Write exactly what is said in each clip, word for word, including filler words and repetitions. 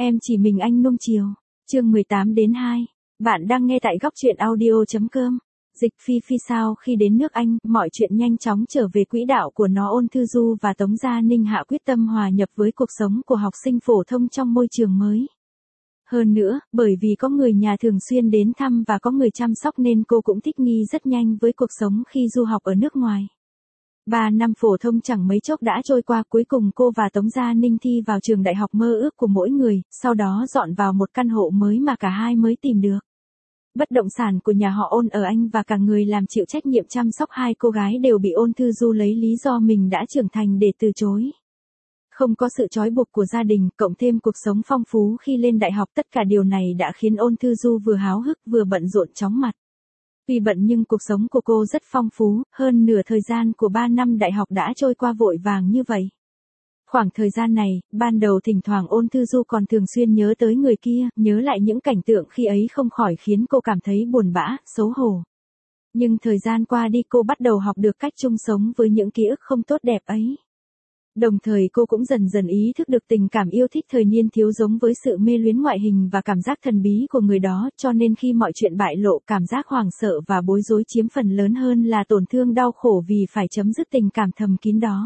Em chỉ mình anh nuông chiều. Chương mười tám đến hai. Bạn đang nghe tại góc truyện audio.com. Dịch Phi Phi sau khi đến nước Anh, mọi chuyện nhanh chóng trở về quỹ đạo của nó. Ôn Thư Du và Tống Gia Ninh hạ quyết tâm hòa nhập với cuộc sống của học sinh phổ thông trong môi trường mới. Hơn nữa, bởi vì có người nhà thường xuyên đến thăm và có người chăm sóc nên cô cũng thích nghi rất nhanh với cuộc sống khi du học ở nước ngoài. Ba năm phổ thông chẳng mấy chốc đã trôi qua, cuối cùng cô và Tống Gia Ninh thi vào trường đại học mơ ước của mỗi người, sau đó dọn vào một căn hộ mới mà cả hai mới tìm được. Bất động sản của nhà họ Ôn ở Anh và cả người làm chịu trách nhiệm chăm sóc hai cô gái đều bị Ôn Thư Du lấy lý do mình đã trưởng thành để từ chối. Không có sự trói buộc của gia đình, cộng thêm cuộc sống phong phú khi lên đại học, tất cả điều này đã khiến Ôn Thư Du vừa háo hức vừa bận rộn chóng mặt. Tuy bận nhưng cuộc sống của cô rất phong phú, hơn nửa thời gian của ba năm đại học đã trôi qua vội vàng như vậy. Khoảng thời gian này, ban đầu thỉnh thoảng Ôn Thư Du còn thường xuyên nhớ tới người kia, nhớ lại những cảnh tượng khi ấy không khỏi khiến cô cảm thấy buồn bã, xấu hổ. Nhưng thời gian qua đi cô bắt đầu học được cách chung sống với những ký ức không tốt đẹp ấy. Đồng thời cô cũng dần dần ý thức được tình cảm yêu thích thời niên thiếu giống với sự mê luyến ngoại hình và cảm giác thần bí của người đó, cho nên khi mọi chuyện bại lộ, cảm giác hoảng sợ và bối rối chiếm phần lớn hơn là tổn thương đau khổ vì phải chấm dứt tình cảm thầm kín đó.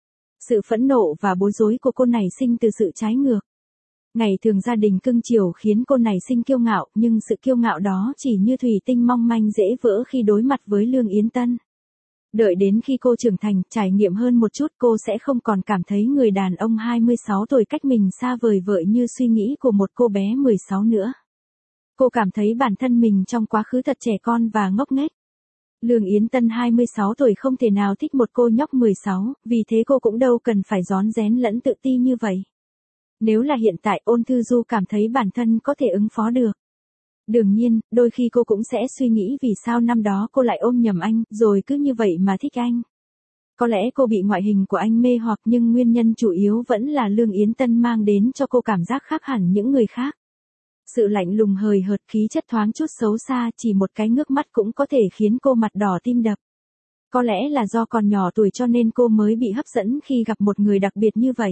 Sự phẫn nộ và bối rối của cô nảy sinh từ sự trái ngược. Ngày thường gia đình cưng chiều khiến cô nảy sinh kiêu ngạo, nhưng sự kiêu ngạo đó chỉ như thủy tinh mong manh dễ vỡ khi đối mặt với Lương Yến Tân. Đợi đến khi cô trưởng thành, trải nghiệm hơn một chút, cô sẽ không còn cảm thấy người đàn ông hai mươi sáu tuổi cách mình xa vời vợi như suy nghĩ của một cô bé mười sáu nữa. Cô cảm thấy bản thân mình trong quá khứ thật trẻ con và ngốc nghếch. Lương Yến Tân hai mươi sáu tuổi không thể nào thích một cô nhóc mười sáu, vì thế cô cũng đâu cần phải rón rén lẫn tự ti như vậy. Nếu là hiện tại, Ôn Thư Du cảm thấy bản thân có thể ứng phó được. Đương nhiên, đôi khi cô cũng sẽ suy nghĩ vì sao năm đó cô lại ôm nhầm anh, rồi cứ như vậy mà thích anh. Có lẽ cô bị ngoại hình của anh mê hoặc, nhưng nguyên nhân chủ yếu vẫn là Lương Yến Tân mang đến cho cô cảm giác khác hẳn những người khác. Sự lạnh lùng hời hợt, khí chất thoáng chút xấu xa, chỉ một cái ngước mắt cũng có thể khiến cô mặt đỏ tim đập. Có lẽ là do còn nhỏ tuổi cho nên cô mới bị hấp dẫn khi gặp một người đặc biệt như vậy.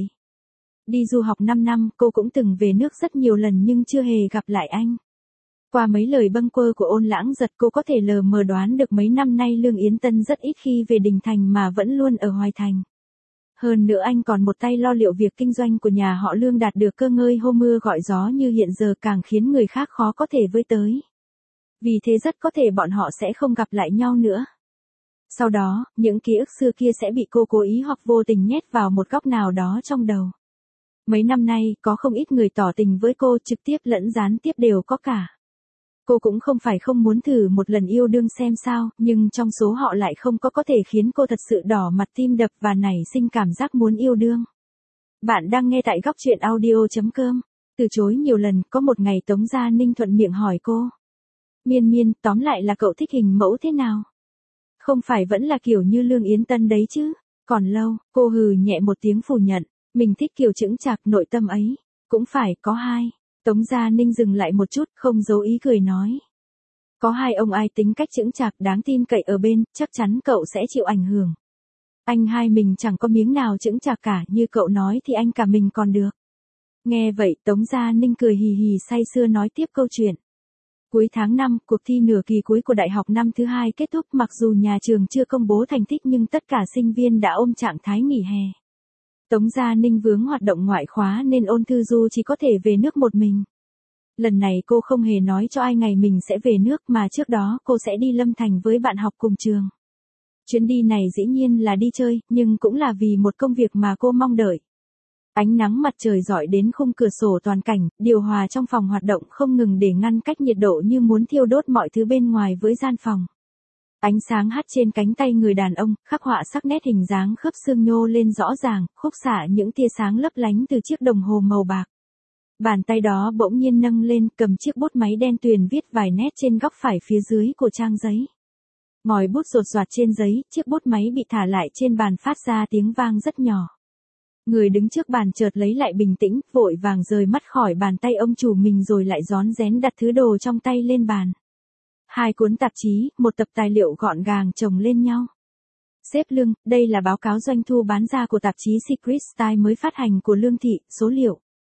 Đi du học năm năm, cô cũng từng về nước rất nhiều lần nhưng chưa hề gặp lại anh. Qua mấy lời bâng quơ của Ôn Lãng Giật, cô có thể lờ mờ đoán được mấy năm nay Lương Yến Tân rất ít khi về Đình Thành mà vẫn luôn ở Hoài Thành. Hơn nữa anh còn một tay lo liệu việc kinh doanh của nhà họ Lương đạt được cơ ngơi hô mưa gọi gió như hiện giờ, càng khiến người khác khó có thể với tới. Vì thế rất có thể bọn họ sẽ không gặp lại nhau nữa. Sau đó, những ký ức xưa kia sẽ bị cô cố ý hoặc vô tình nhét vào một góc nào đó trong đầu. Mấy năm nay, có không ít người tỏ tình với cô, trực tiếp lẫn gián tiếp đều có cả. Cô cũng không phải không muốn thử một lần yêu đương xem sao, nhưng trong số họ lại không có có thể khiến cô thật sự đỏ mặt tim đập và nảy sinh cảm giác muốn yêu đương. Bạn đang nghe tại góc truyện audio.com. Từ chối nhiều lần, có một ngày Tống Gia Ninh thuận miệng hỏi cô. Miên Miên, tóm lại là cậu thích hình mẫu thế nào? Không phải vẫn là kiểu như Lương Yến Tân đấy chứ? Còn lâu, cô hừ nhẹ một tiếng phủ nhận. Mình thích kiểu chững chạc nội tâm ấy. Cũng phải, có hai. Tống Gia Ninh dừng lại một chút, không giấu ý cười nói. Có hai ông ai tính cách chững chạc đáng tin cậy ở bên, chắc chắn cậu sẽ chịu ảnh hưởng. Anh hai mình chẳng có miếng nào chững chạc cả, như cậu nói thì anh cả mình còn được. Nghe vậy, Tống Gia Ninh cười hì hì say sưa nói tiếp câu chuyện. Cuối tháng năm, cuộc thi nửa kỳ cuối của đại học năm thứ hai kết thúc, mặc dù nhà trường chưa công bố thành tích nhưng tất cả sinh viên đã ôm trạng thái nghỉ hè. Tống Gia Ninh vướng hoạt động ngoại khóa nên Ôn Thư Du chỉ có thể về nước một mình. Lần này cô không hề nói cho ai ngày mình sẽ về nước, mà trước đó cô sẽ đi Lâm Thành với bạn học cùng trường. Chuyến đi này dĩ nhiên là đi chơi, nhưng cũng là vì một công việc mà cô mong đợi. Ánh nắng mặt trời rọi đến khung cửa sổ toàn cảnh, điều hòa trong phòng hoạt động không ngừng để ngăn cách nhiệt độ như muốn thiêu đốt mọi thứ bên ngoài với gian phòng. Ánh sáng hắt trên cánh tay người đàn ông, khắc họa sắc nét hình dáng khớp xương nhô lên rõ ràng, khúc xạ những tia sáng lấp lánh từ chiếc đồng hồ màu bạc. Bàn tay đó bỗng nhiên nâng lên, cầm chiếc bút máy đen tuyền viết vài nét trên góc phải phía dưới của trang giấy. Ngòi bút rột rạt trên giấy, chiếc bút máy bị thả lại trên bàn phát ra tiếng vang rất nhỏ. Người đứng trước bàn chợt lấy lại bình tĩnh, vội vàng rời mắt khỏi bàn tay ông chủ mình rồi lại rón rén đặt thứ đồ trong tay lên bàn. Hai cuốn tạp chí, một tập tài liệu gọn gàng chồng lên nhau. Sếp Lương, đây là báo cáo doanh thu bán ra của tạp chí Secret Style mới phát hành của Lương Thị, số liệu.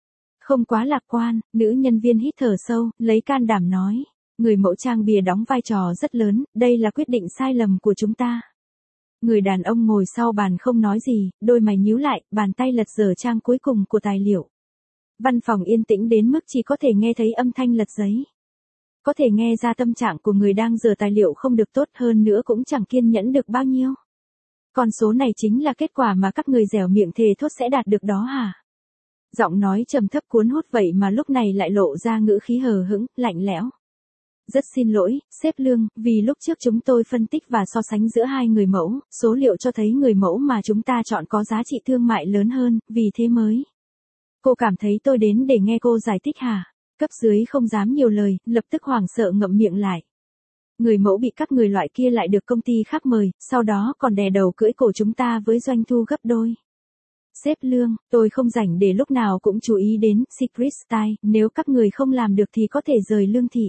Không quá lạc quan, nữ nhân viên hít thở sâu, lấy can đảm nói. Người mẫu trang bìa đóng vai trò rất lớn, đây là quyết định sai lầm của chúng ta. Người đàn ông ngồi sau bàn không nói gì, đôi mày nhíu lại, bàn tay lật dở trang cuối cùng của tài liệu. Văn phòng yên tĩnh đến mức chỉ có thể nghe thấy âm thanh lật giấy. Có thể nghe ra tâm trạng của người đang dở tài liệu không được tốt, hơn nữa cũng chẳng kiên nhẫn được bao nhiêu. Con số này chính là kết quả mà các người dẻo miệng thề thốt sẽ đạt được đó hả? Giọng nói trầm thấp cuốn hút vậy mà lúc này lại lộ ra ngữ khí hờ hững, lạnh lẽo. Rất xin lỗi, sếp Lương, vì lúc trước chúng tôi phân tích và so sánh giữa hai người mẫu, số liệu cho thấy người mẫu mà chúng ta chọn có giá trị thương mại lớn hơn, vì thế mới. Cô cảm thấy tôi đến để nghe cô giải thích hả? Cấp dưới không dám nhiều lời, lập tức hoảng sợ ngậm miệng lại. Người mẫu bị các người loại kia lại được công ty khác mời, sau đó còn đè đầu cưỡi cổ chúng ta với doanh thu gấp đôi. Sếp Lương, tôi không rảnh để lúc nào cũng chú ý đến Secret Style, nếu các người không làm được thì có thể rời Lương thị.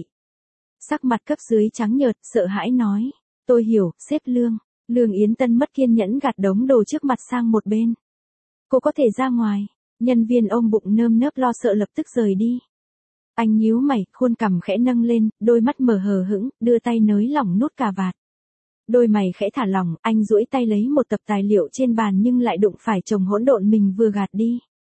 Sắc mặt cấp dưới trắng nhợt, sợ hãi nói. Tôi hiểu, sếp Lương. Lương Yến Tân mất kiên nhẫn gạt đống đồ trước mặt sang một bên. Cô có thể ra ngoài. Nhân viên ôm bụng nơm nớp lo sợ lập tức rời đi. Anh nhíu mày, khuôn cằm khẽ nâng lên, đôi mắt mở hờ hững, đưa tay nới lỏng nút cà vạt. Đôi mày khẽ thả lỏng, anh duỗi tay lấy một tập tài liệu trên bàn nhưng lại đụng phải chồng hỗn độn mình vừa gạt đi.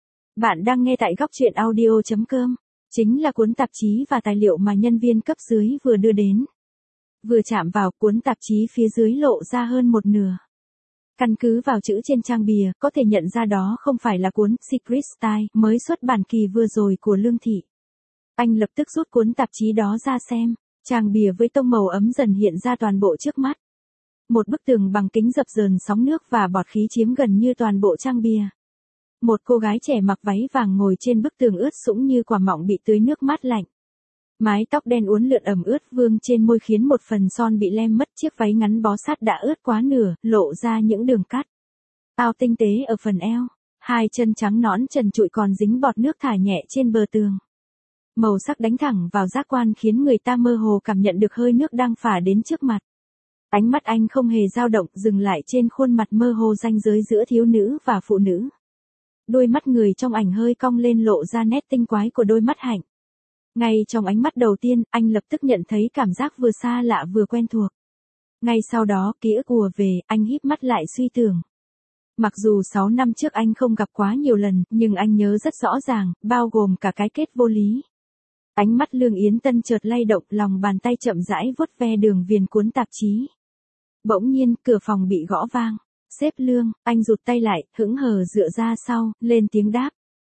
Bạn đang nghe tại góc truyện audio chấm com. Chính là cuốn tạp chí và tài liệu mà nhân viên cấp dưới vừa đưa đến. Vừa chạm vào, cuốn tạp chí phía dưới lộ ra hơn một nửa. Căn cứ vào chữ trên trang bìa, có thể nhận ra đó không phải là cuốn Secret Style mới xuất bản kỳ vừa rồi của Lương thị. Anh lập tức rút cuốn tạp chí đó ra xem. Trang bìa với tông màu ấm dần hiện ra toàn bộ trước mắt. Một bức tường bằng kính dập dờn sóng nước và bọt khí chiếm gần như toàn bộ trang bìa. Một cô gái trẻ mặc váy vàng ngồi trên bức tường ướt sũng như quả mọng bị tưới nước mát lạnh. Mái tóc đen uốn lượn ẩm ướt vương trên môi khiến một phần son bị lem mất, chiếc váy ngắn bó sát đã ướt quá nửa, lộ ra những đường cắt. Áo tinh tế ở phần eo, hai chân trắng nõn trần trụi còn dính bọt nước thả nhẹ trên bờ tường. Màu sắc đánh thẳng vào giác quan khiến người ta mơ hồ cảm nhận được hơi nước đang phả đến trước mặt. Ánh mắt anh không hề dao động, dừng lại trên khuôn mặt mơ hồ ranh giới giữa thiếu nữ và phụ nữ. Đôi mắt người trong ảnh hơi cong lên lộ ra nét tinh quái của đôi mắt hạnh. Ngay trong ánh mắt đầu tiên, anh lập tức nhận thấy cảm giác vừa xa lạ vừa quen thuộc. Ngay sau đó, ký ức ùa về, anh híp mắt lại suy tưởng. Mặc dù sáu năm trước anh không gặp quá nhiều lần, nhưng anh nhớ rất rõ ràng, bao gồm cả cái kết vô lý. Ánh mắt Lương Yến Tân chợt lay động, lòng bàn tay chậm rãi vuốt ve đường viền cuốn tạp chí. Bỗng nhiên, cửa phòng bị gõ vang. Sếp Lương, anh rụt tay lại, hững hờ dựa ra sau, lên tiếng đáp.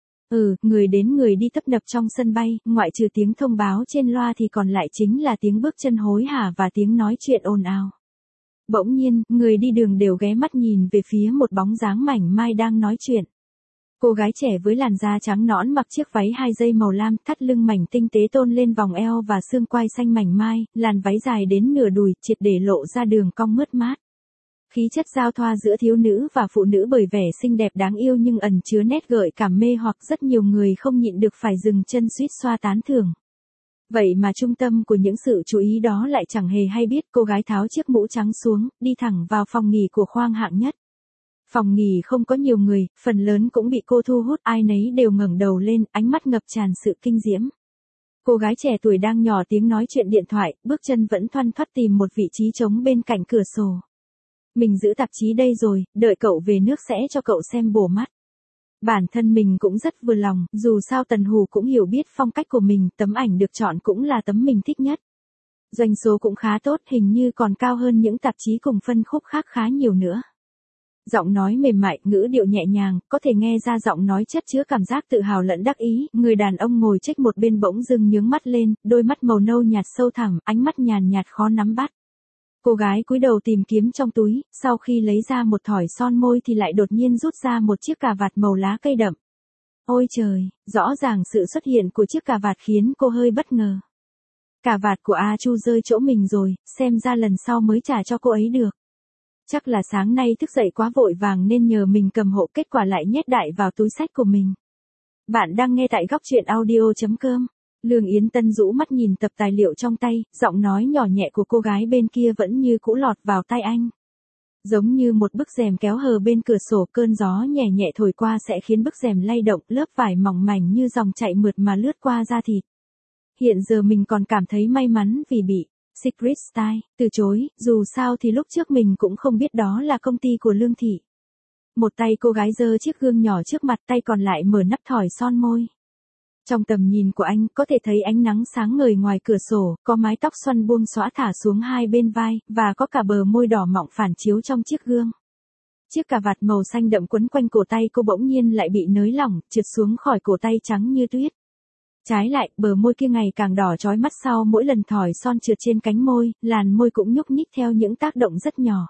Ừ, người đến người đi tấp nập trong sân bay, ngoại trừ tiếng thông báo trên loa thì còn lại chính là tiếng bước chân hối hả và tiếng nói chuyện ồn ào. Bỗng nhiên, người đi đường đều ghé mắt nhìn về phía một bóng dáng mảnh mai đang nói chuyện. Cô gái trẻ với làn da trắng nõn mặc chiếc váy hai dây màu lam, thắt lưng mảnh tinh tế tôn lên vòng eo và xương quai xanh mảnh mai, làn váy dài đến nửa đùi, triệt để lộ ra đường cong mướt mát. Khí chất giao thoa giữa thiếu nữ và phụ nữ bởi vẻ xinh đẹp đáng yêu nhưng ẩn chứa nét gợi cảm mê hoặc, rất nhiều người không nhịn được phải dừng chân suýt xoa tán thưởng. Vậy mà trung tâm của những sự chú ý đó lại chẳng hề hay biết. Cô gái tháo chiếc mũ trắng xuống, đi thẳng vào phòng nghỉ của khoang hạng nhất. Phòng nghỉ không có nhiều người, phần lớn cũng bị cô thu hút, ai nấy đều ngẩng đầu lên, ánh mắt ngập tràn sự kinh diễm. Cô gái trẻ tuổi đang nhỏ tiếng nói chuyện điện thoại, bước chân vẫn thoăn thoắt tìm một vị trí trống bên cạnh cửa sổ. Mình giữ tạp chí đây rồi, đợi cậu về nước sẽ cho cậu xem bổ mắt. Bản thân mình cũng rất vừa lòng, dù sao Tần Hù cũng hiểu biết phong cách của mình, tấm ảnh được chọn cũng là tấm mình thích nhất. Doanh số cũng khá tốt, hình như còn cao hơn những tạp chí cùng phân khúc khác khá nhiều nữa. Giọng nói mềm mại, ngữ điệu nhẹ nhàng, có thể nghe ra giọng nói chất chứa cảm giác tự hào lẫn đắc ý. Người đàn ông ngồi trách một bên bỗng dưng nhướng mắt lên, đôi mắt màu nâu nhạt sâu thẳm, ánh mắt nhàn nhạt khó nắm bắt. Cô gái cúi đầu tìm kiếm trong túi, sau khi lấy ra một thỏi son môi thì lại đột nhiên rút ra một chiếc cà vạt màu lá cây đậm. Ôi trời, rõ ràng sự xuất hiện của chiếc cà vạt khiến cô hơi bất ngờ. Cà vạt của A Chu rơi chỗ mình rồi, xem ra lần sau mới trả cho cô ấy được. Chắc là sáng nay thức dậy quá vội vàng nên nhờ mình cầm hộ, kết quả lại nhét đại vào túi xách của mình. Bạn đang nghe tại góc truyện audio chấm com. Lương Yến Tân rũ mắt nhìn tập tài liệu trong tay, giọng nói nhỏ nhẹ của cô gái bên kia vẫn như cũ lọt vào tai anh. Giống như một bức rèm kéo hờ bên cửa sổ, cơn gió nhẹ nhẹ thổi qua sẽ khiến bức rèm lay động, lớp vải mỏng mảnh như dòng chảy mượt mà lướt qua da thịt. Hiện giờ mình còn cảm thấy may mắn vì bị Secret Style từ chối, dù sao thì lúc trước mình cũng không biết đó là công ty của Lương Thị. Một tay cô gái giơ chiếc gương nhỏ trước mặt, tay còn lại mở nắp thỏi son môi. Trong tầm nhìn của anh, có thể thấy ánh nắng sáng ngời ngoài cửa sổ, có mái tóc xoăn buông xõa thả xuống hai bên vai, và có cả bờ môi đỏ mọng phản chiếu trong chiếc gương. Chiếc cà vạt màu xanh đậm quấn quanh cổ tay cô bỗng nhiên lại bị nới lỏng, trượt xuống khỏi cổ tay trắng như tuyết. Trái lại, bờ môi kia ngày càng đỏ chói mắt sau mỗi lần thỏi son trượt trên cánh môi, làn môi cũng nhúc nhích theo những tác động rất nhỏ.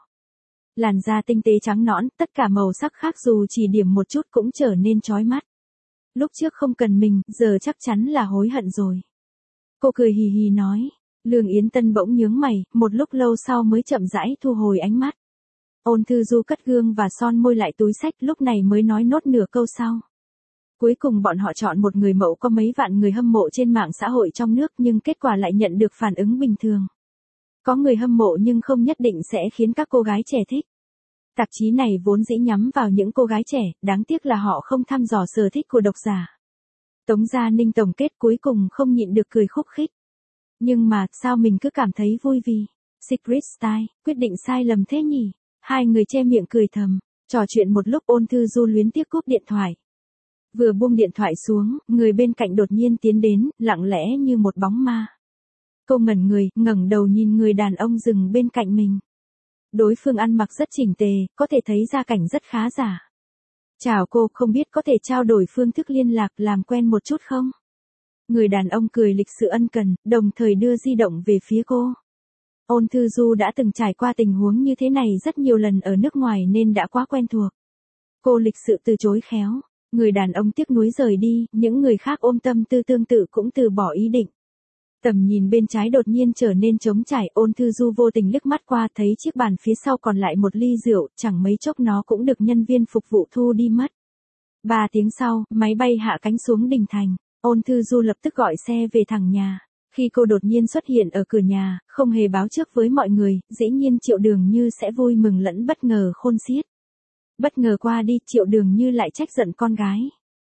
Làn da tinh tế trắng nõn, tất cả màu sắc khác dù chỉ điểm một chút cũng trở nên chói mắt. Lúc trước không cần mình, giờ chắc chắn là hối hận rồi. Cô cười hì hì nói. Lương Yến Tân bỗng nhướng mày, một lúc lâu sau mới chậm rãi thu hồi ánh mắt. Ôn Thư Du cất gương và son môi lại túi xách, lúc này mới nói nốt nửa câu sau. Cuối cùng bọn họ chọn một người mẫu có mấy vạn người hâm mộ trên mạng xã hội trong nước, nhưng kết quả lại nhận được phản ứng bình thường. Có người hâm mộ nhưng không nhất định sẽ khiến các cô gái trẻ thích. Tạp chí này vốn dĩ nhắm vào những cô gái trẻ, đáng tiếc là họ không thăm dò sở thích của độc giả. Tống Gia Ninh tổng kết cuối cùng không nhịn được cười khúc khích. Nhưng mà, sao mình cứ cảm thấy vui vì Secret Style, quyết định sai lầm thế nhỉ? Hai người che miệng cười thầm, trò chuyện một lúc Ôn Thư Du luyến tiếc cúp điện thoại. Vừa buông điện thoại xuống, người bên cạnh đột nhiên tiến đến, lặng lẽ như một bóng ma. Cô ngẩn người, ngẩng đầu nhìn người đàn ông dừng bên cạnh mình. Đối phương ăn mặc rất chỉnh tề, có thể thấy gia cảnh rất khá giả. Chào cô, không biết có thể trao đổi phương thức liên lạc, làm quen một chút không? Người đàn ông cười lịch sự ân cần, đồng thời đưa di động về phía cô. Ôn Thư Du đã từng trải qua tình huống như thế này rất nhiều lần ở nước ngoài nên đã quá quen thuộc. Cô lịch sự từ chối khéo. Người đàn ông tiếc nuối rời đi, những người khác ôm tâm tư tương tự cũng từ bỏ ý định. Tầm nhìn bên trái đột nhiên trở nên trống trải, Ôn Thư Du vô tình liếc mắt qua thấy chiếc bàn phía sau còn lại một ly rượu, chẳng mấy chốc nó cũng được nhân viên phục vụ thu đi mất. Ba tiếng sau, máy bay hạ cánh xuống Đình Thành, Ôn Thư Du lập tức gọi xe về thẳng nhà. Khi cô đột nhiên xuất hiện ở cửa nhà, không hề báo trước với mọi người, dĩ nhiên Triệu Đường Như sẽ vui mừng lẫn bất ngờ khôn xiết. Bất ngờ qua đi, Triệu Đường Như lại trách giận con gái.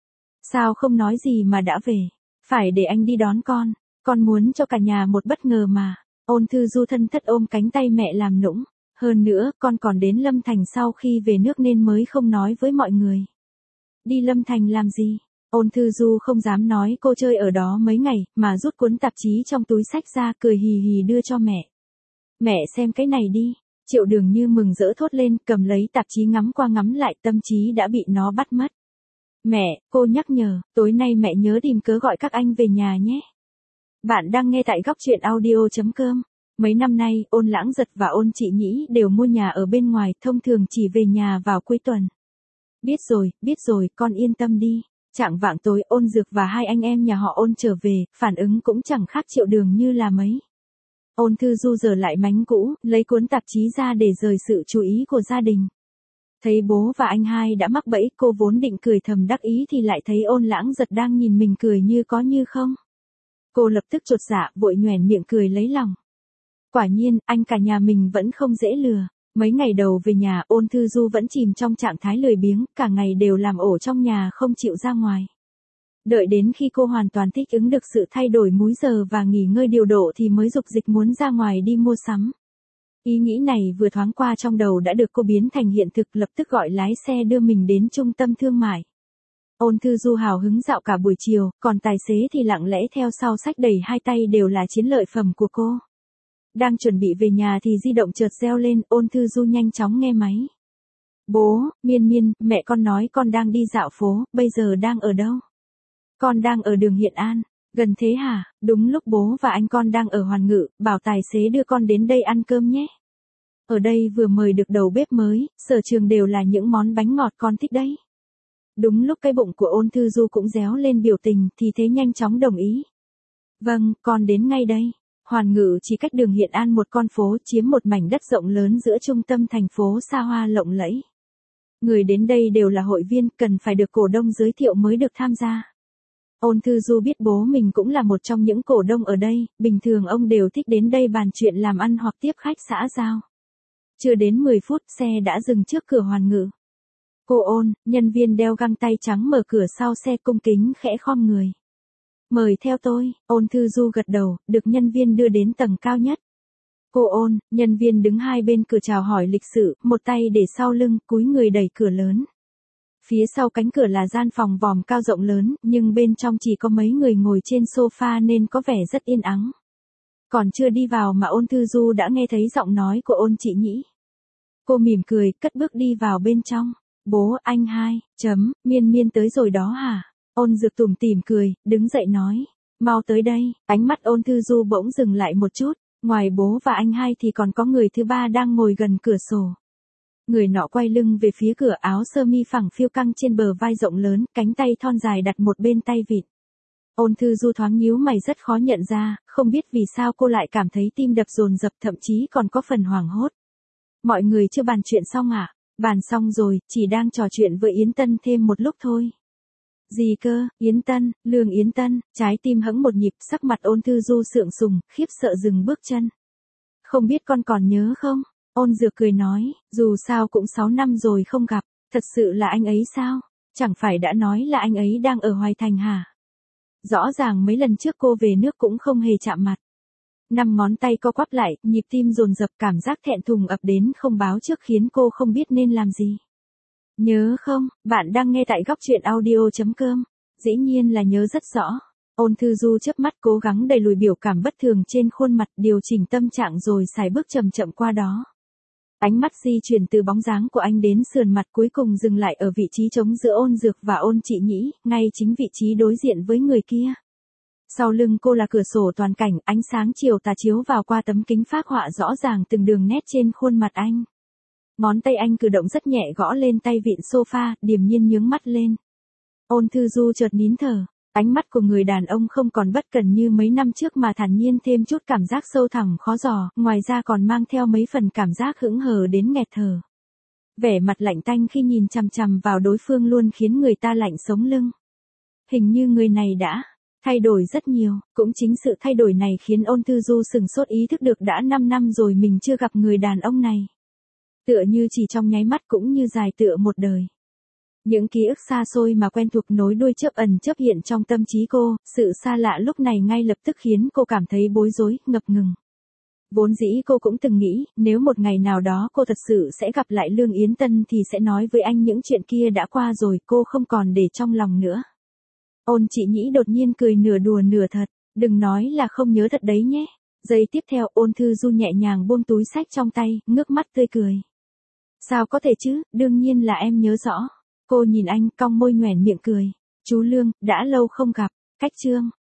Sao không nói gì mà đã về? Phải để anh đi đón con. Con muốn cho cả nhà một bất ngờ mà. Ôn Thư Du thân thất ôm cánh tay mẹ làm nũng. Hơn nữa, con còn đến Lâm Thành sau khi về nước nên mới không nói với mọi người. Đi Lâm Thành làm gì? Ôn Thư Du không dám nói cô chơi ở đó mấy ngày, mà rút cuốn tạp chí trong túi xách ra, cười hì hì đưa cho mẹ. Mẹ xem cái này đi. Triệu Đường Như mừng rỡ thốt lên, cầm lấy tạp chí ngắm qua ngắm lại, tâm trí đã bị nó bắt mất. Mẹ, cô nhắc nhở, tối nay mẹ nhớ tìm cớ gọi các anh về nhà nhé. Bạn đang nghe tại góc truyện audio chấm com. Mấy năm nay, Ôn Lãng Giật và Ôn Chị Nhĩ đều mua nhà ở bên ngoài, thông thường chỉ về nhà vào cuối tuần. Biết rồi, biết rồi, con yên tâm đi. Chạng vạng tối, Ôn Dược và hai anh em nhà họ Ôn trở về, phản ứng cũng chẳng khác Triệu Đường Như là mấy. Ôn Thư Du giờ lại mánh cũ, lấy cuốn tạp chí ra để rời sự chú ý của gia đình. Thấy bố và anh hai đã mắc bẫy, cô vốn định cười thầm đắc ý thì lại thấy Ôn Lãng Giật đang nhìn mình cười như có như không. Cô lập tức chột dạ, vội nhoẻn miệng cười lấy lòng. Quả nhiên, anh cả nhà mình vẫn không dễ lừa. Mấy ngày đầu về nhà, Ôn Thư Du vẫn chìm trong trạng thái lười biếng, cả ngày đều làm ổ trong nhà không chịu ra ngoài. Đợi đến khi cô hoàn toàn thích ứng được sự thay đổi múi giờ và nghỉ ngơi điều độ thì mới dục dịch muốn ra ngoài đi mua sắm. Ý nghĩ này vừa thoáng qua trong đầu đã được cô biến thành hiện thực, lập tức gọi lái xe đưa mình đến trung tâm thương mại. Ôn Thư Du hào hứng dạo cả buổi chiều, còn tài xế thì lặng lẽ theo sau xách đầy hai tay đều là chiến lợi phẩm của cô. Đang chuẩn bị về nhà thì di động chợt reo lên, Ôn Thư Du nhanh chóng nghe máy. Bố, Miên Miên, mẹ con nói con đang đi dạo phố, bây giờ đang ở đâu? Con đang ở đường Hiện An. Gần thế hả? Đúng lúc bố và anh con đang ở Hoàn Ngự, bảo tài xế đưa con đến đây ăn cơm nhé. Ở đây vừa mời được đầu bếp mới, sở trường đều là những món bánh ngọt con thích đấy. Đúng lúc cái bụng của Ôn Thư Du cũng réo lên biểu tình thì thế nhanh chóng đồng ý. Vâng, con đến ngay đây. Hoàn Ngự chỉ cách đường Hiện An một con phố, chiếm một mảnh đất rộng lớn giữa trung tâm thành phố xa hoa lộng lẫy. Người đến đây đều là hội viên, cần phải được cổ đông giới thiệu mới được tham gia. Ôn Thư Du biết bố mình cũng là một trong những cổ đông ở đây, bình thường ông đều thích đến đây bàn chuyện làm ăn hoặc tiếp khách xã giao. Chưa đến mười phút xe đã dừng trước cửa Hoàn Ngự. Cô Ôn, nhân viên đeo găng tay trắng mở cửa sau xe cung kính khẽ khom người. Mời theo tôi, Ôn Thư Du gật đầu, được nhân viên đưa đến tầng cao nhất. Cô Ôn, nhân viên đứng hai bên cửa chào hỏi lịch sự, một tay để sau lưng, cúi người đẩy cửa lớn. Phía sau cánh cửa là gian phòng vòm cao rộng lớn, nhưng bên trong chỉ có mấy người ngồi trên sofa nên có vẻ rất yên ắng. Còn chưa đi vào mà Ôn Thư Du đã nghe thấy giọng nói của Ôn Chị Nhĩ. Cô mỉm cười, cất bước đi vào bên trong. Bố, anh hai, chấm, Miên Miên tới rồi đó hả? Ôn Dược tủm tỉm cười, đứng dậy nói. Mau tới đây, ánh mắt Ôn Thư Du bỗng dừng lại một chút. Ngoài bố và anh hai thì còn có người thứ ba đang ngồi gần cửa sổ. Người nọ quay lưng về phía cửa, áo sơ mi phẳng phiu căng trên bờ vai rộng lớn, cánh tay thon dài đặt một bên tay vịt. Ôn Thư Du thoáng nhíu mày rất khó nhận ra, không biết vì sao cô lại cảm thấy tim đập dồn dập, thậm chí còn có phần hoảng hốt. Mọi người chưa bàn chuyện xong à? Bàn xong rồi, chỉ đang trò chuyện với Yến Tân thêm một lúc thôi. Gì cơ, Yến Tân, Lương Yến Tân, trái tim hững một nhịp, sắc mặt Ôn Thư Du sượng sùng, khiếp sợ dừng bước chân. Không biết con còn nhớ không? Ôn Dược cười nói, dù sao cũng sáu năm rồi không gặp, thật sự là anh ấy sao? Chẳng phải đã nói là anh ấy đang ở Hoài Thành hả? Rõ ràng mấy lần trước cô về nước cũng không hề chạm mặt. Năm ngón tay co quắp lại, nhịp tim dồn dập, cảm giác thẹn thùng ập đến không báo trước khiến cô không biết nên làm gì. Nhớ không, bạn đang nghe tại góc truyện audio chấm com. Dĩ nhiên là nhớ rất rõ. Ôn Thư Du chớp mắt cố gắng đẩy lùi biểu cảm bất thường trên khuôn mặt, điều chỉnh tâm trạng rồi sải bước chậm chậm qua đó. Ánh mắt di chuyển từ bóng dáng của anh đến sườn mặt, cuối cùng dừng lại ở vị trí trống giữa Ôn Dược và Ôn Chị Nhĩ, ngay chính vị trí đối diện với người kia. Sau lưng cô là cửa sổ toàn cảnh, ánh sáng chiều tà chiếu vào qua tấm kính phác họa rõ ràng từng đường nét trên khuôn mặt anh. Ngón tay anh cử động rất nhẹ gõ lên tay vịn sofa, điềm nhiên nhướng mắt lên. Ôn Thư Du chợt nín thở, ánh mắt của người đàn ông không còn bất cần như mấy năm trước mà thản nhiên thêm chút cảm giác sâu thẳm khó dò, ngoài ra còn mang theo mấy phần cảm giác hững hờ đến nghẹt thở. Vẻ mặt lạnh tanh khi nhìn chằm chằm vào đối phương luôn khiến người ta lạnh sống lưng. Hình như người này đã thay đổi rất nhiều, cũng chính sự thay đổi này khiến Ôn Thư Du sừng sốt, ý thức được đã năm năm rồi mình chưa gặp người đàn ông này. Tựa như chỉ trong nháy mắt cũng như dài tựa một đời. Những ký ức xa xôi mà quen thuộc nối đuôi chớp ẩn chớp hiện trong tâm trí cô, sự xa lạ lúc này ngay lập tức khiến cô cảm thấy bối rối, ngập ngừng. Vốn dĩ cô cũng từng nghĩ, nếu một ngày nào đó cô thật sự sẽ gặp lại Lương Yến Tân thì sẽ nói với anh những chuyện kia đã qua rồi, cô không còn để trong lòng nữa. Ôn Chị Nhĩ đột nhiên cười nửa đùa nửa thật, đừng nói là không nhớ thật đấy nhé. Giây tiếp theo Ôn Thư Du nhẹ nhàng buông túi xách trong tay, ngước mắt tươi cười. Sao có thể chứ, đương nhiên là em nhớ rõ. Cô nhìn anh, cong môi nhoẻn miệng cười. Chú Lương, đã lâu không gặp, cách chương.